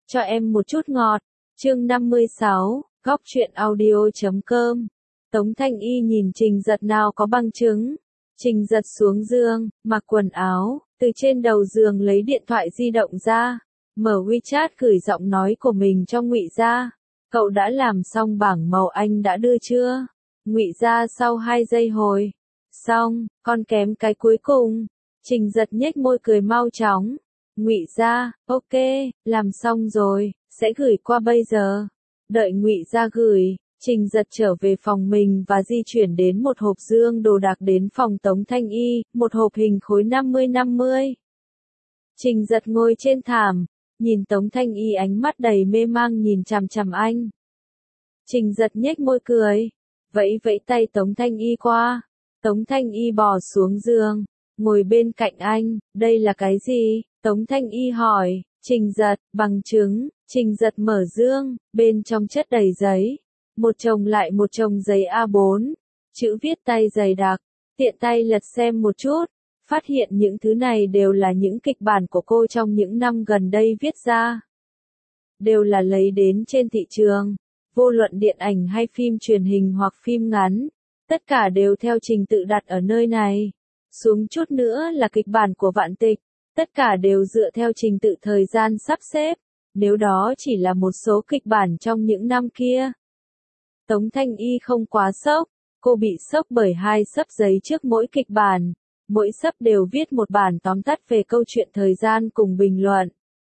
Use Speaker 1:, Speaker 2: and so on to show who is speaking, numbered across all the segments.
Speaker 1: Cho em một chút ngọt. Chương 56, Góc truyện audio.com. Tống Thanh Y nhìn Trình Giật nào có bằng chứng. Trình Giật xuống giường, mặc quần áo, từ trên đầu giường lấy điện thoại di động ra, mở WeChat gửi giọng nói của mình cho Ngụy Gia. Cậu đã làm xong bảng màu anh đã đưa chưa? Ngụy Gia sau 2 giây hồi. Xong, còn kém cái cuối cùng. Trình Giật nhếch môi cười mau chóng. Ngụy Gia, ok, làm xong rồi, sẽ gửi qua bây giờ. Đợi Ngụy Gia gửi, Trình Giật trở về phòng mình và di chuyển đến một hộp dương đồ đạc đến phòng Tống Thanh Y, một hộp hình khối 50-50. Trình Giật ngồi trên thảm, nhìn Tống Thanh Y ánh mắt đầy mê mang nhìn chằm chằm anh. Trình Giật nhếch môi cười, vẫy vẫy tay Tống Thanh Y qua. Tống Thanh Y bò xuống giường, ngồi bên cạnh anh, đây là cái gì? Tống Thanh Y hỏi. Trình Giật, bằng chứng. Trình Giật mở dương, bên trong chất đầy giấy. Một chồng lại một chồng giấy A4. Chữ viết tay dày đặc. Tiện tay lật xem một chút. Phát hiện những thứ này đều là những kịch bản của cô trong những năm gần đây viết ra. Đều là lấy đến trên thị trường. Vô luận điện ảnh hay phim truyền hình hoặc phim ngắn. Tất cả đều theo trình tự đặt ở nơi này. Xuống chút nữa là kịch bản của Vạn Tịch. Tất cả đều dựa theo trình tự thời gian sắp xếp, nếu đó chỉ là một số kịch bản trong những năm kia. Tống Thanh Y không quá sốc, cô bị sốc bởi 2 xấp giấy trước mỗi kịch bản, mỗi xấp đều viết một bản tóm tắt về câu chuyện thời gian cùng bình luận.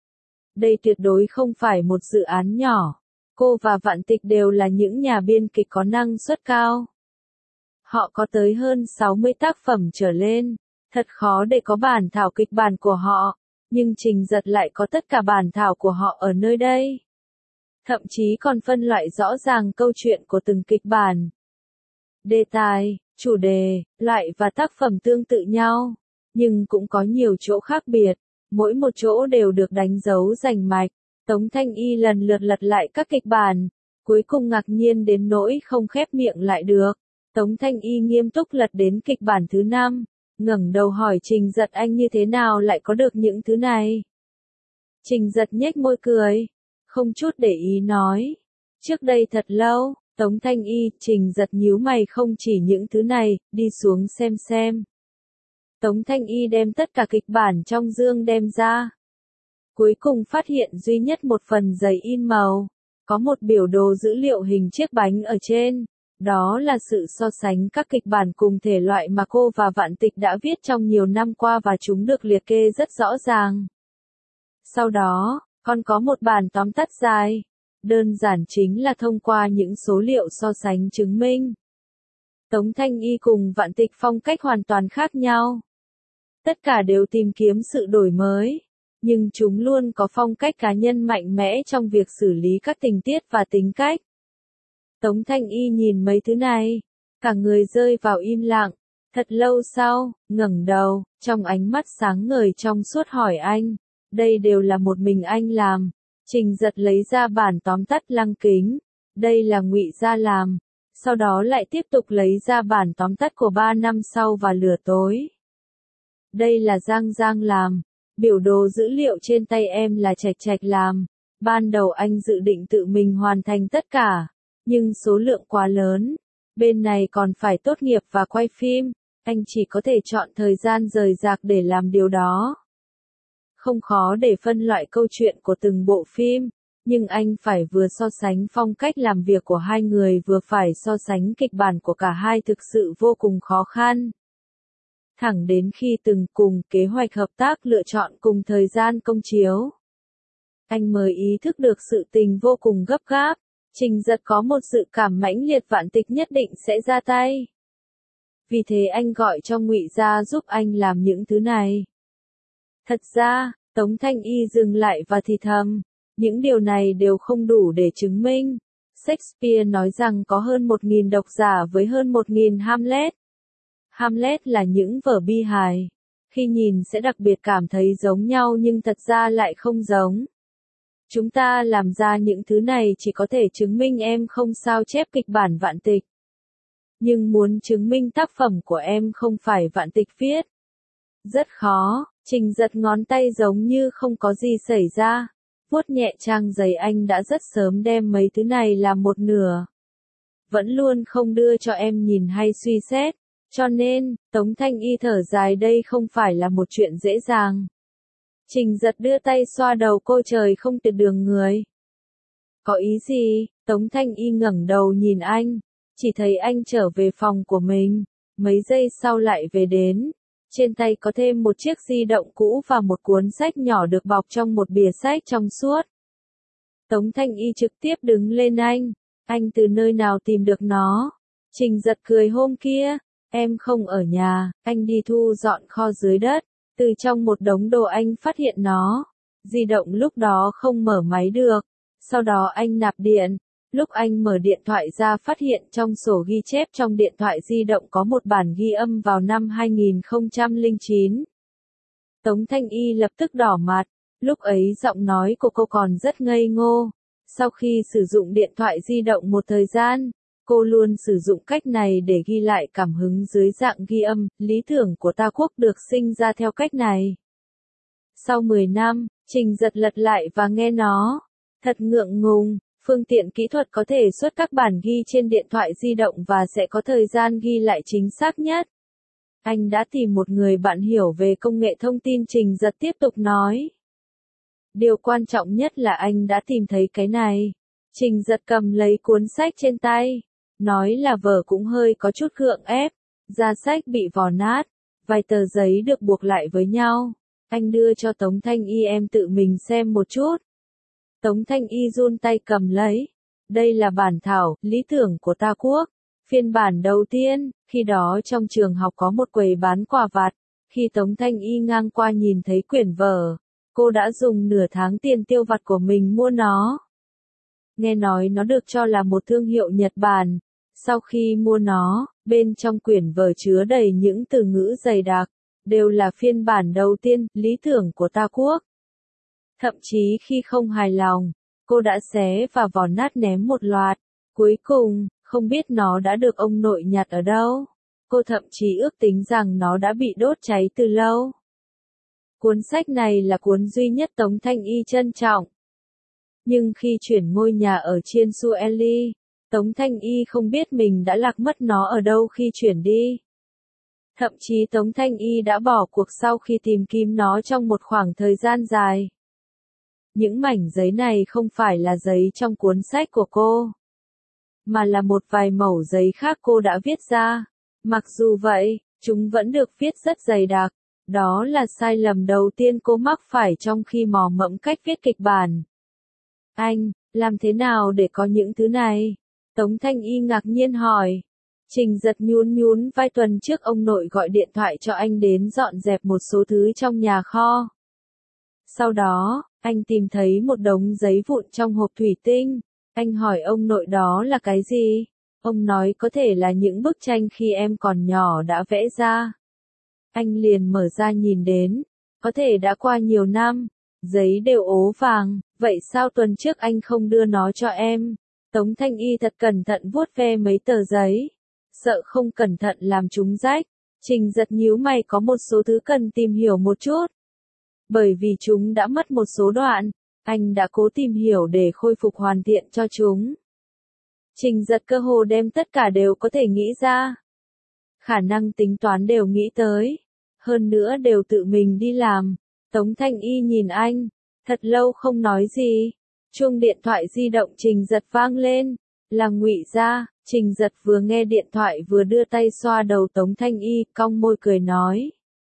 Speaker 1: Đây tuyệt đối không phải một dự án nhỏ, cô và Vạn Tịch đều là những nhà biên kịch có năng suất cao. Họ có tới hơn 60 tác phẩm trở lên. Thật khó để có bản thảo kịch bản của họ, nhưng Trình Giật lại có tất cả bản thảo của họ ở nơi đây. Thậm chí còn phân loại rõ ràng câu chuyện của từng kịch bản. Đề tài, chủ đề, loại và tác phẩm tương tự nhau, nhưng cũng có nhiều chỗ khác biệt, mỗi một chỗ đều được đánh dấu rành mạch. Tống Thanh Y lần lượt lật lại các kịch bản, cuối cùng ngạc nhiên đến nỗi không khép miệng lại được. Tống Thanh Y nghiêm túc lật đến kịch bản thứ 5. Ngẩng đầu hỏi Trình Giật anh như thế nào lại có được những thứ này? Trình Giật nhếch môi cười, không chút để ý nói. Trước đây thật lâu, Tống Thanh Y, Trình Giật nhíu mày không chỉ những thứ này, đi xuống xem. Tống Thanh Y đem tất cả kịch bản trong dương đem ra. Cuối cùng phát hiện duy nhất một phần giấy in màu, có một biểu đồ dữ liệu hình chiếc bánh ở trên. Đó là sự so sánh các kịch bản cùng thể loại mà cô và Vạn Tịch đã viết trong nhiều năm qua và chúng được liệt kê rất rõ ràng. Sau đó, còn có một bản tóm tắt dài. Đơn giản chính là thông qua những số liệu so sánh chứng minh. Tống Thanh Y cùng Vạn Tịch phong cách hoàn toàn khác nhau. Tất cả đều tìm kiếm sự đổi mới. Nhưng chúng luôn có phong cách cá nhân mạnh mẽ trong việc xử lý các tình tiết và tính cách. Tống Thanh Y nhìn mấy thứ này, cả người rơi vào im lặng, thật lâu sau, ngẩng đầu, trong ánh mắt sáng ngời trong suốt hỏi anh, đây đều là một mình anh làm. Trình Giật lấy ra bản tóm tắt lăng kính, đây là Ngụy Gia làm, sau đó lại tiếp tục lấy ra bản tóm tắt của 3 năm sau và lửa tối. Đây là Giang làm, biểu đồ dữ liệu trên tay em là Trạch làm, ban đầu anh dự định tự mình hoàn thành tất cả. Nhưng số lượng quá lớn, bên này còn phải tốt nghiệp và quay phim, anh chỉ có thể chọn thời gian rời rạc để làm điều đó. Không khó để phân loại câu chuyện của từng bộ phim, nhưng anh phải vừa so sánh phong cách làm việc của hai người vừa phải so sánh kịch bản của cả hai thực sự vô cùng khó khăn. Thẳng đến khi từng cùng kế hoạch hợp tác lựa chọn cùng thời gian công chiếu, anh mới ý thức được sự tình vô cùng gấp gáp. Trình Giật có một dự cảm mãnh liệt Vạn Tịch nhất định sẽ ra tay. Vì thế anh gọi cho Ngụy Gia giúp anh làm những thứ này. Thật ra, Tống Thanh Y dừng lại và thì thầm, những điều này đều không đủ để chứng minh. Shakespeare nói rằng có hơn 1.000 độc giả với hơn 1.000 Hamlet. Hamlet là những vở bi hài. Khi nhìn sẽ đặc biệt cảm thấy giống nhau nhưng thật ra lại không giống. Chúng ta làm ra những thứ này chỉ có thể chứng minh em không sao chép kịch bản Vạn Tịch. Nhưng muốn chứng minh tác phẩm của em không phải Vạn Tịch viết. Rất khó, Trình Giật ngón tay giống như không có gì xảy ra. vuốt nhẹ trang giấy anh đã rất sớm đem mấy thứ này làm một nửa. Vẫn luôn không đưa cho em nhìn hay suy xét, cho nên, Tống Thanh Y thở dài đây không phải là một chuyện dễ dàng. Trình Giật đưa tay xoa đầu cô trời không tuyệt đường người. Có ý gì? Tống Thanh Y ngẩng đầu nhìn anh, chỉ thấy anh trở về phòng của mình, mấy giây sau lại về đến. Trên tay có thêm một chiếc di động cũ và một cuốn sách nhỏ được bọc trong một bìa sách trong suốt. Tống Thanh Y trực tiếp đứng lên anh từ nơi nào tìm được nó? Trình Giật cười hôm kia, em không ở nhà, anh đi thu dọn kho dưới đất, từ trong một đống đồ anh phát hiện nó. Di động lúc đó không mở máy được, sau đó anh nạp điện. Lúc anh mở điện thoại ra phát hiện trong sổ ghi chép trong điện thoại di động có một bản ghi âm vào năm 2009. Tống Thanh Y lập tức đỏ mặt, lúc ấy giọng nói của cô còn rất ngây ngô. Sau khi sử dụng điện thoại di động một thời gian, cô luôn sử dụng cách này để ghi lại cảm hứng dưới dạng ghi âm, lý tưởng của ta quốc được sinh ra theo cách này. Sau 10 năm, Trình Giật lật lại và nghe nó. Thật ngượng ngùng. Phương tiện kỹ thuật có thể xuất các bản ghi trên điện thoại di động và sẽ có thời gian ghi lại chính xác nhất. Anh đã tìm một người bạn hiểu về công nghệ thông tin. Trình Giật tiếp tục nói. Điều quan trọng nhất là anh đã tìm thấy cái này. Trình Giật cầm lấy cuốn sách trên tay. Nói là vở cũng hơi có chút gượng ép. Da sách bị vò nát. Vài tờ giấy được buộc lại với nhau. Anh đưa cho Tống Thanh Y em tự mình xem một chút. Tống Thanh Y run tay cầm lấy. Đây là bản thảo, lý tưởng của ta quốc. Phiên bản đầu tiên, khi đó trong trường học có một quầy bán quà vặt. Khi Tống Thanh Y ngang qua nhìn thấy quyển vở, cô đã dùng nửa tháng tiền tiêu vặt của mình mua nó. Nghe nói nó được cho là một thương hiệu Nhật Bản. Sau khi mua nó, bên trong quyển vở chứa đầy những từ ngữ dày đặc, đều là phiên bản đầu tiên, lý tưởng của ta quốc. Thậm chí khi không hài lòng, cô đã xé và vò nát ném một loạt. Cuối cùng, không biết nó đã được ông nội nhặt ở đâu. Cô thậm chí ước tính rằng nó đã bị đốt cháy từ lâu. Cuốn sách này là cuốn duy nhất Tống Thanh Y trân trọng. Nhưng khi chuyển ngôi nhà ở Chiên Sueli, Tống Thanh Y không biết mình đã lạc mất nó ở đâu khi chuyển đi. Thậm chí Tống Thanh Y đã bỏ cuộc sau khi tìm kiếm nó trong một khoảng thời gian dài. Những mảnh giấy này không phải là giấy trong cuốn sách của cô, mà là một vài mẩu giấy khác cô đã viết ra. Mặc dù vậy, chúng vẫn được viết rất dày đặc. Đó là sai lầm đầu tiên cô mắc phải trong khi mò mẫm cách viết kịch bản. Anh, làm thế nào để có những thứ này? Tống Thanh Y ngạc nhiên hỏi. Trình Giật nhún nhún vai, tuần trước ông nội gọi điện thoại cho anh đến dọn dẹp một số thứ trong nhà kho. Sau đó, anh tìm thấy một đống giấy vụn trong hộp thủy tinh. Anh hỏi ông nội đó là cái gì? Ông nói có thể là những bức tranh khi em còn nhỏ đã vẽ ra. Anh liền mở ra nhìn đến. Có thể đã qua nhiều năm. Giấy đều ố vàng. Vậy sao tuần trước anh không đưa nó cho em? Tống Thanh Y thật cẩn thận vuốt ve mấy tờ giấy. Sợ không cẩn thận làm chúng rách. Trình Giật nhíu mày, có một số thứ cần tìm hiểu một chút. Bởi vì chúng đã mất một số đoạn, anh đã cố tìm hiểu để khôi phục hoàn thiện cho chúng. Trình Giật cơ hồ đem tất cả đều có thể nghĩ ra. Khả năng tính toán đều nghĩ tới. Hơn nữa đều tự mình đi làm. Tống Thanh Y nhìn anh. Thật lâu không nói gì. Chuông điện thoại di động Trình Giật vang lên. Là Ngụy Gia. Trình Giật vừa nghe điện thoại vừa đưa tay xoa đầu Tống Thanh Y, cong môi cười nói.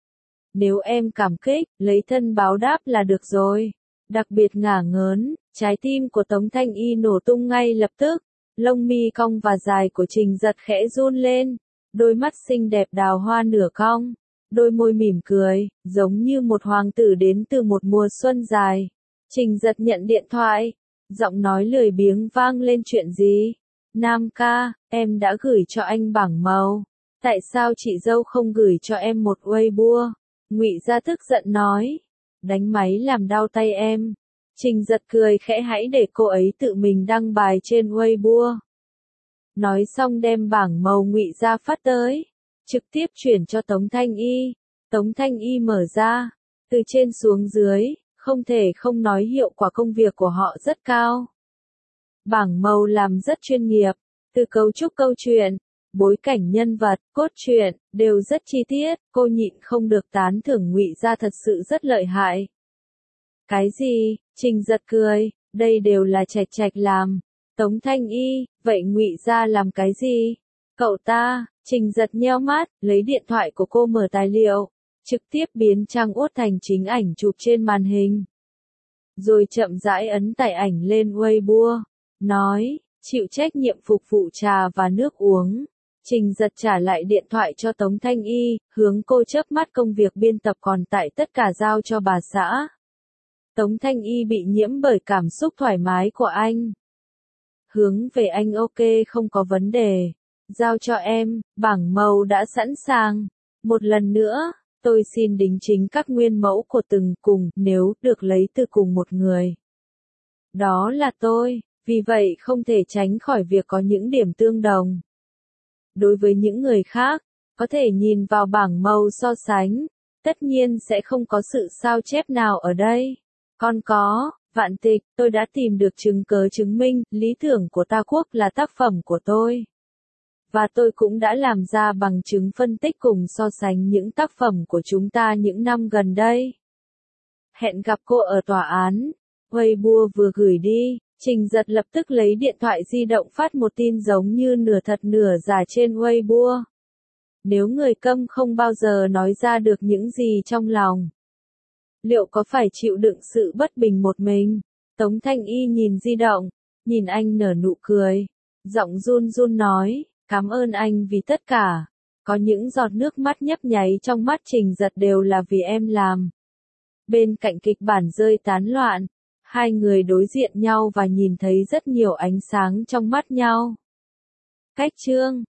Speaker 1: Nếu em cảm kích, lấy thân báo đáp là được rồi. Đặc biệt ngả ngớn, trái tim của Tống Thanh Y nổ tung ngay lập tức. Lông mi cong và dài của Trình Giật khẽ run lên. Đôi mắt xinh đẹp đào hoa nửa cong. Đôi môi mỉm cười, giống như một hoàng tử đến từ một mùa xuân dài. Trình Giật nhận điện thoại. Giọng nói lười biếng vang lên, chuyện gì? Nam ca, em đã gửi cho anh bảng màu. Tại sao chị dâu không gửi cho em một Weibo? Ngụy Gia tức giận nói. Đánh máy làm đau tay em. Trình Giật cười khẽ, hãy để cô ấy tự mình đăng bài trên Weibo. Nói xong đem bảng màu Ngụy Gia phát tới. Trực tiếp chuyển cho Tống Thanh Y. Tống Thanh Y mở ra. Từ trên xuống dưới, Không thể không nói hiệu quả công việc của họ rất cao. Bảng màu làm rất chuyên nghiệp, từ cấu trúc câu chuyện, bối cảnh nhân vật, cốt truyện, đều rất chi tiết, cô nhịn không được tán thưởng Ngụy Gia thật sự rất lợi hại. Cái gì? Trình Giật cười, đây đều là Trạch Trạch làm. Tống Thanh Y, vậy Ngụy Gia làm cái gì? Cậu ta, Trình Giật nheo mắt, lấy điện thoại của cô mở tài liệu, trực tiếp biến trang uất thành chính ảnh chụp trên màn hình. Rồi chậm rãi ấn tải ảnh lên Weibo, nói, chịu trách nhiệm phục vụ trà và nước uống. Trình Giật trả lại điện thoại cho Tống Thanh Y, hướng cô chớp mắt công việc biên tập còn tại tất cả giao cho bà xã. Tống Thanh Y bị nhiễm bởi cảm xúc thoải mái của anh. Hướng về anh ok không có vấn đề. Giao cho em, bảng màu đã sẵn sàng. Một lần nữa, tôi xin đính chính các nguyên mẫu của từng cùng nếu được lấy từ cùng một người. Đó là tôi, vì vậy không thể tránh khỏi việc có những điểm tương đồng. Đối với những người khác, có thể nhìn vào bảng màu so sánh, tất nhiên sẽ không có sự sao chép nào ở đây. Còn có, Vạn Tịch, tôi đã tìm được chứng cớ chứng minh, lý tưởng của Ta Quốc là tác phẩm của tôi. Và tôi cũng đã làm ra bằng chứng phân tích cùng so sánh những tác phẩm của chúng ta những năm gần đây. Hẹn gặp cô ở tòa án. Weibo vừa gửi đi, Trình Giật lập tức lấy điện thoại di động phát một tin giống như nửa thật nửa giả trên Weibo. Nếu người câm không bao giờ nói ra được những gì trong lòng, liệu có phải chịu đựng sự bất bình một mình? Tống Thanh Y nhìn di động, nhìn anh nở nụ cười, giọng run run nói, cảm ơn anh vì tất cả. Có những giọt nước mắt nhấp nháy trong mắt Trình Giật đều là vì em làm. Bên cạnh kịch bản rơi tán loạn, hai người đối diện nhau và nhìn thấy rất nhiều ánh sáng trong mắt nhau. Cách chương